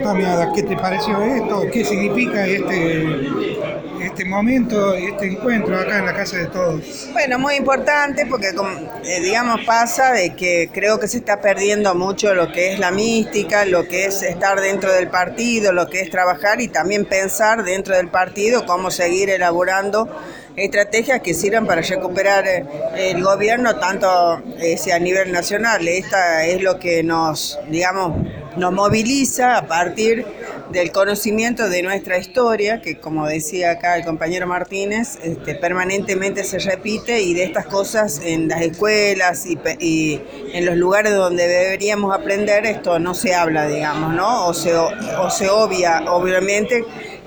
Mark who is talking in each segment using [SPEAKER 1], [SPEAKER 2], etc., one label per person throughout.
[SPEAKER 1] contame, Ada, ¿qué te pareció esto? ¿Qué significa este momento, este encuentro acá en la Casa de Todos?
[SPEAKER 2] Bueno, muy importante porque, digamos, pasa de que creo que se está perdiendo mucho lo que es la mística, lo que es estar dentro del partido, lo que es trabajar y también pensar dentro del partido cómo seguir elaborando estrategias que sirvan para recuperar el gobierno tanto a nivel nacional. Esta es lo que nos moviliza a partir del conocimiento de nuestra historia, que como decía acá el compañero Martínez, permanentemente se repite, y de estas cosas en las escuelas y en los lugares donde deberíamos aprender esto no se habla, digamos, ¿no? O se obvia, obviamente,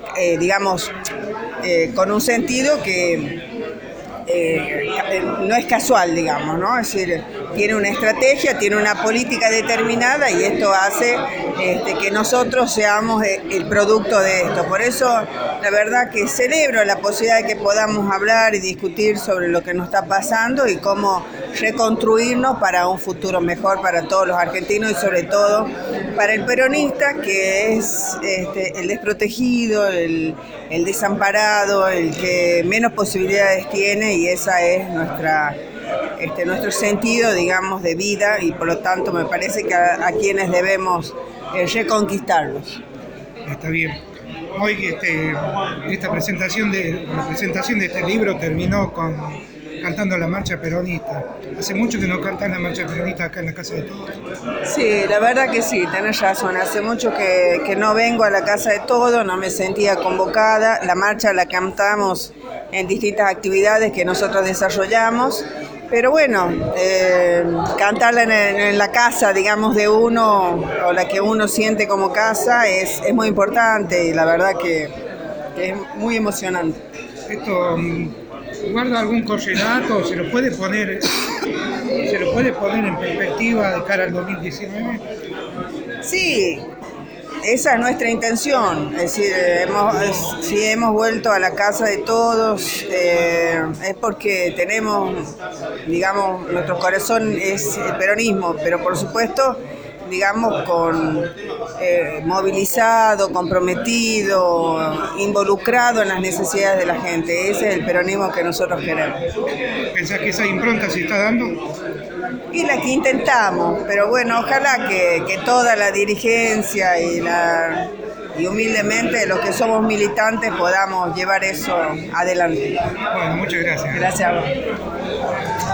[SPEAKER 2] con un sentido que no es casual, digamos, ¿no? Es decir, tiene una estrategia, tiene una política determinada y esto hace que nosotros seamos el producto de esto. Por eso, la verdad que celebro la posibilidad de que podamos hablar y discutir sobre lo que nos está pasando y cómo reconstruirnos para un futuro mejor para todos los argentinos y sobre todo para el peronista, que es el desprotegido, el desamparado, el que menos posibilidades tiene, y esa es nuestro sentido, digamos, de vida, y por lo tanto me parece que a quienes debemos reconquistarlos.
[SPEAKER 1] Está bien. Hoy la presentación de este libro terminó cantando la marcha peronista. Hace mucho que no cantan la marcha peronista acá en la Casa de Todos.
[SPEAKER 2] Sí, la verdad que sí, tenés razón. Hace mucho que no vengo a la Casa de Todos, no me sentía convocada. La marcha la cantamos en distintas actividades que nosotros desarrollamos. Pero bueno, cantarla en la casa, digamos, de uno, o la que uno siente como casa, es muy importante, y la verdad que es muy emocionante.
[SPEAKER 1] Esto guarda algún correlato, se lo puede poner en perspectiva de cara al 2019.
[SPEAKER 2] Sí, esa es nuestra intención, es decir, si hemos vuelto a la Casa de Todos, es porque tenemos, digamos, nuestro corazón es el peronismo, pero por supuesto, digamos, movilizado, comprometido, involucrado en las necesidades de la gente. Ese es el peronismo que nosotros queremos.
[SPEAKER 1] ¿Pensás que esa impronta se está dando?
[SPEAKER 2] Y la que intentamos, pero bueno, ojalá que toda la dirigencia y humildemente los que somos militantes podamos llevar eso adelante.
[SPEAKER 1] Bueno, muchas gracias.
[SPEAKER 2] Gracias a vos.